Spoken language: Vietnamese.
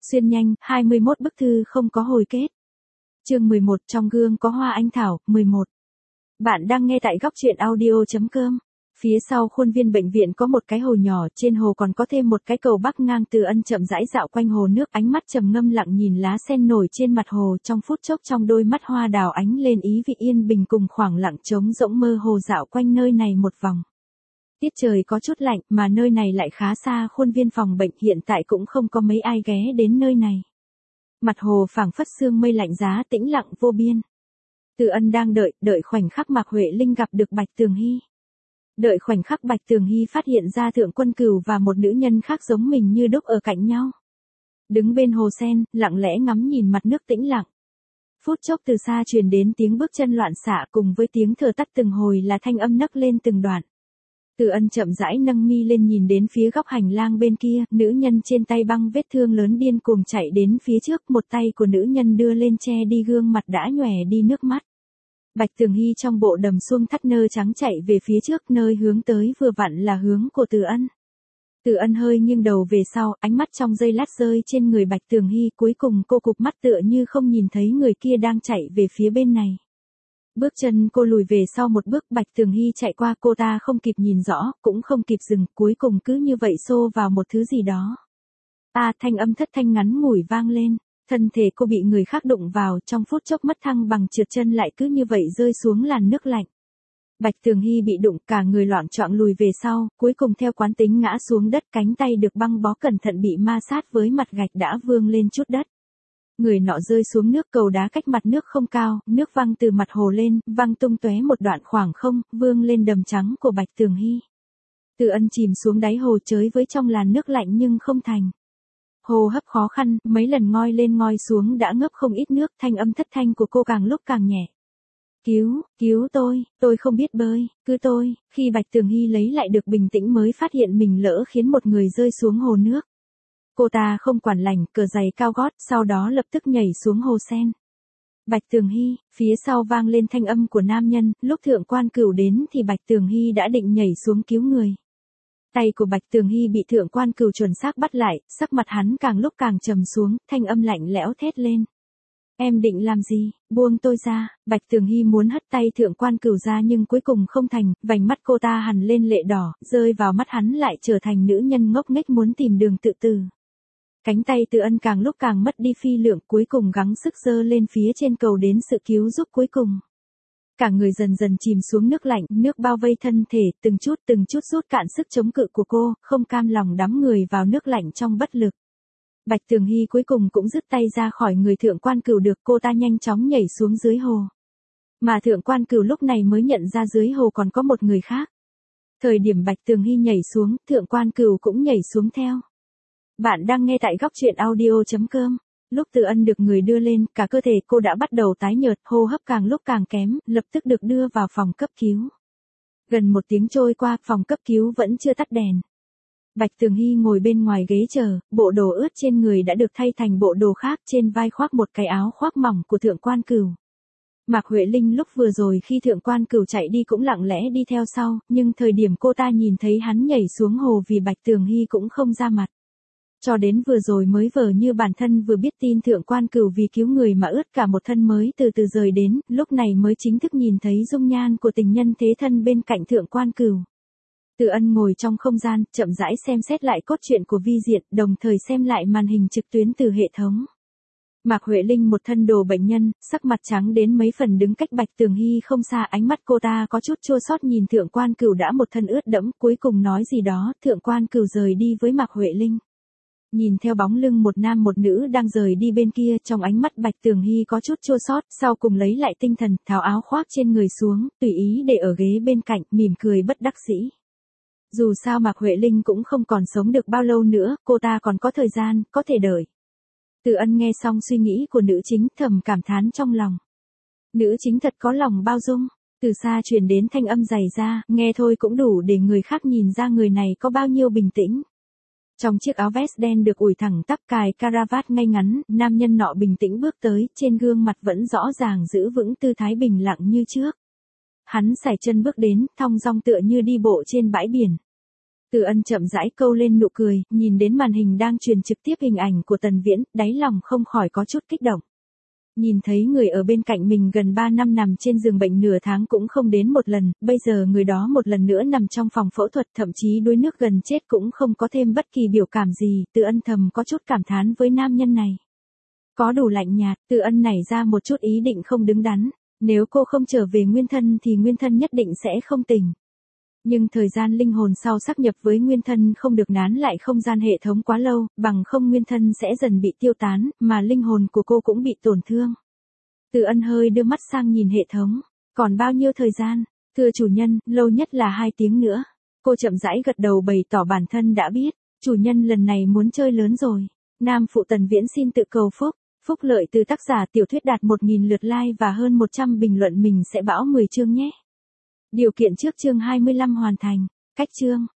Xuyên nhanh, 21 bức thư không có hồi kết. Chương 11 trong gương có hoa anh thảo, 11. Bạn đang nghe tại góc truyện audio.com. Phía sau khuôn viên bệnh viện có một cái hồ nhỏ, trên hồ còn có thêm một cái cầu bắc ngang. Từ Ân chậm rãi dạo quanh hồ nước, ánh mắt trầm ngâm lặng nhìn lá sen nổi trên mặt hồ. Trong phút chốc trong đôi mắt hoa đào ánh lên ý vị yên bình cùng khoảng lặng trống rỗng mơ hồ dạo quanh nơi này một vòng. Tiết trời có chút lạnh mà nơi này lại khá xa khuôn viên phòng bệnh, hiện tại cũng không có mấy ai ghé đến nơi này. Mặt hồ phảng phất sương mây lạnh giá tĩnh lặng vô biên. Từ Ân đang đợi khoảnh khắc Mạc Huệ Linh gặp được Bạch Tường Hy. Đợi khoảnh khắc Bạch Tường Hy phát hiện ra Thượng Quân Cửu và một nữ nhân khác giống mình như đúc ở cạnh nhau. Đứng bên hồ sen, lặng lẽ ngắm nhìn mặt nước tĩnh lặng. Phút chốc từ xa truyền đến tiếng bước chân loạn xạ cùng với tiếng thở tắt từng hồi là thanh âm nấc lên từng đoạn. Từ Ân chậm rãi nâng mi lên nhìn đến phía góc hành lang bên kia, nữ nhân trên tay băng vết thương lớn điên cuồng chạy đến phía trước, một tay của nữ nhân đưa lên che đi gương mặt đã nhòe đi nước mắt. Bạch Tường Hy trong bộ đầm suông thắt nơ trắng chạy về phía trước, nơi hướng tới vừa vặn là hướng của Từ Ân. Từ Ân hơi nghiêng đầu về sau, ánh mắt trong giây lát rơi trên người Bạch Tường Hy, cuối cùng cô cụp mắt tựa như không nhìn thấy người kia đang chạy về phía bên này. Bước chân cô lùi về sau một bước, Bạch Tường Hy chạy qua cô ta không kịp nhìn rõ, cũng không kịp dừng, cuối cùng cứ như vậy xô vào một thứ gì đó. Thanh âm thất thanh ngắn ngủi vang lên, thân thể cô bị người khác đụng vào, trong phút chốc mất thăng bằng trượt chân lại cứ như vậy rơi xuống làn nước lạnh. Bạch Tường Hy bị đụng cả người loạng choạng lùi về sau, cuối cùng theo quán tính ngã xuống đất, cánh tay được băng bó cẩn thận bị ma sát với mặt gạch đã vương lên chút đất. Người nọ rơi xuống nước, cầu đá cách mặt nước không cao, nước văng từ mặt hồ lên, văng tung tóe một đoạn khoảng không, vương lên đầm trắng của Bạch Tường Hy. Từ Ân chìm xuống đáy hồ chới với trong làn nước lạnh nhưng không thành. Hô hấp khó khăn, mấy lần ngoi lên ngoi xuống đã ngấp không ít nước, thanh âm thất thanh của cô càng lúc càng nhẹ. Cứu tôi không biết bơi, cứ tôi. Khi Bạch Tường Hy lấy lại được bình tĩnh mới phát hiện mình lỡ khiến một người rơi xuống hồ nước. Cô ta không quản lành, cởi giày cao gót, sau đó lập tức nhảy xuống hồ sen. Bạch Tường Hy, phía sau vang lên thanh âm của nam nhân, lúc Thượng Quan Cửu đến thì Bạch Tường Hy đã định nhảy xuống cứu người. Tay của Bạch Tường Hy bị Thượng Quan Cửu chuẩn xác bắt lại, sắc mặt hắn càng lúc càng trầm xuống, thanh âm lạnh lẽo thét lên. Em định làm gì, buông tôi ra. Bạch Tường Hy muốn hất tay Thượng Quan Cửu ra nhưng cuối cùng không thành, vành mắt cô ta hằn lên lệ đỏ, rơi vào mắt hắn lại trở thành nữ nhân ngốc nghếch muốn tìm đường tự tử. Cánh tay Từ Ân càng lúc càng mất đi phi lượng, cuối cùng gắng sức giơ lên phía trên cầu đến sự cứu giúp cuối cùng. Cả người dần dần chìm xuống nước lạnh, nước bao vây thân thể, từng chút rút cạn sức chống cự của cô, không cam lòng đắm người vào nước lạnh trong bất lực. Bạch Tường Hy cuối cùng cũng dứt tay ra khỏi người Thượng Quan Cửu được, cô ta nhanh chóng nhảy xuống dưới hồ. Mà Thượng Quan Cửu lúc này mới nhận ra dưới hồ còn có một người khác. Thời điểm Bạch Tường Hy nhảy xuống, Thượng Quan Cửu cũng nhảy xuống theo. Bạn đang nghe tại góc truyện audio.com. Lúc Từ Ân được người đưa lên, cả cơ thể cô đã bắt đầu tái nhợt, hô hấp càng lúc càng kém, lập tức được đưa vào phòng cấp cứu. Gần một tiếng trôi qua, phòng cấp cứu vẫn chưa tắt đèn. Bạch Tường Hy ngồi bên ngoài ghế chờ, bộ đồ ướt trên người đã được thay thành bộ đồ khác, trên vai khoác một cái áo khoác mỏng của Thượng Quan Cửu. Mạc Huệ Linh lúc vừa rồi khi Thượng Quan Cửu chạy đi cũng lặng lẽ đi theo sau, nhưng thời điểm cô ta nhìn thấy hắn nhảy xuống hồ vì Bạch Tường Hy cũng không ra mặt. Cho đến vừa rồi mới vờ như bản thân vừa biết tin Thượng Quan Cửu vì cứu người mà ướt cả một thân mới từ từ rời đến, lúc này mới chính thức nhìn thấy dung nhan của tình nhân thế thân bên cạnh Thượng Quan Cửu. Từ Ân ngồi trong không gian, chậm rãi xem xét lại cốt truyện của vi diện, đồng thời xem lại màn hình trực tuyến từ hệ thống. Mạc Huệ Linh một thân đồ bệnh nhân, sắc mặt trắng đến mấy phần đứng cách Bạch Tường Hy không xa, ánh mắt cô ta có chút chua xót nhìn Thượng Quan Cửu đã một thân ướt đẫm, cuối cùng nói gì đó, Thượng Quan Cửu rời đi với Mạc Huệ Linh. Nhìn theo bóng lưng một nam một nữ đang rời đi bên kia, trong ánh mắt Bạch Tường Hy có chút chua xót, sau cùng lấy lại tinh thần, tháo áo khoác trên người xuống, tùy ý để ở ghế bên cạnh, mỉm cười bất đắc dĩ. Dù sao Mạc Huệ Linh cũng không còn sống được bao lâu nữa, cô ta còn có thời gian, có thể đợi. Từ Ân nghe xong suy nghĩ của nữ chính, thầm cảm thán trong lòng. Nữ chính thật có lòng bao dung. Từ xa truyền đến thanh âm dày ra, nghe thôi cũng đủ để người khác nhìn ra người này có bao nhiêu bình tĩnh. Trong chiếc áo vest đen được ủi thẳng tắp cài caravat ngay ngắn, nam nhân nọ bình tĩnh bước tới, trên gương mặt vẫn rõ ràng giữ vững tư thái bình lặng như trước. Hắn sải chân bước đến, thong dong tựa như đi bộ trên bãi biển. Từ Ân chậm rãi câu lên nụ cười, nhìn đến màn hình đang truyền trực tiếp hình ảnh của Tần Viễn, đáy lòng không khỏi có chút kích động. Nhìn thấy người ở bên cạnh mình gần 3 năm nằm trên giường bệnh nửa tháng cũng không đến một lần, bây giờ người đó một lần nữa nằm trong phòng phẫu thuật, thậm chí đuối nước gần chết cũng không có thêm bất kỳ biểu cảm gì, Từ Ân thầm có chút cảm thán với nam nhân này. Có đủ lạnh nhạt, Từ Ân nảy ra một chút ý định không đứng đắn, nếu cô không trở về nguyên thân thì nguyên thân nhất định sẽ không tỉnh. Nhưng thời gian linh hồn sau sáp nhập với nguyên thân không được nán lại không gian hệ thống quá lâu, bằng không nguyên thân sẽ dần bị tiêu tán, mà linh hồn của cô cũng bị tổn thương. Từ Ân hơi đưa mắt sang nhìn hệ thống. Còn bao nhiêu thời gian? Thưa chủ nhân, lâu nhất là 2 tiếng nữa. Cô chậm rãi gật đầu bày tỏ bản thân đã biết. Chủ nhân lần này muốn chơi lớn rồi. Nam phụ Tần Viễn xin tự cầu phúc. Phúc lợi từ tác giả tiểu thuyết đạt 1.000 lượt like và hơn 100 bình luận, mình sẽ bão 10 chương nhé. Điều kiện trước chương 25 hoàn thành. Cách chương.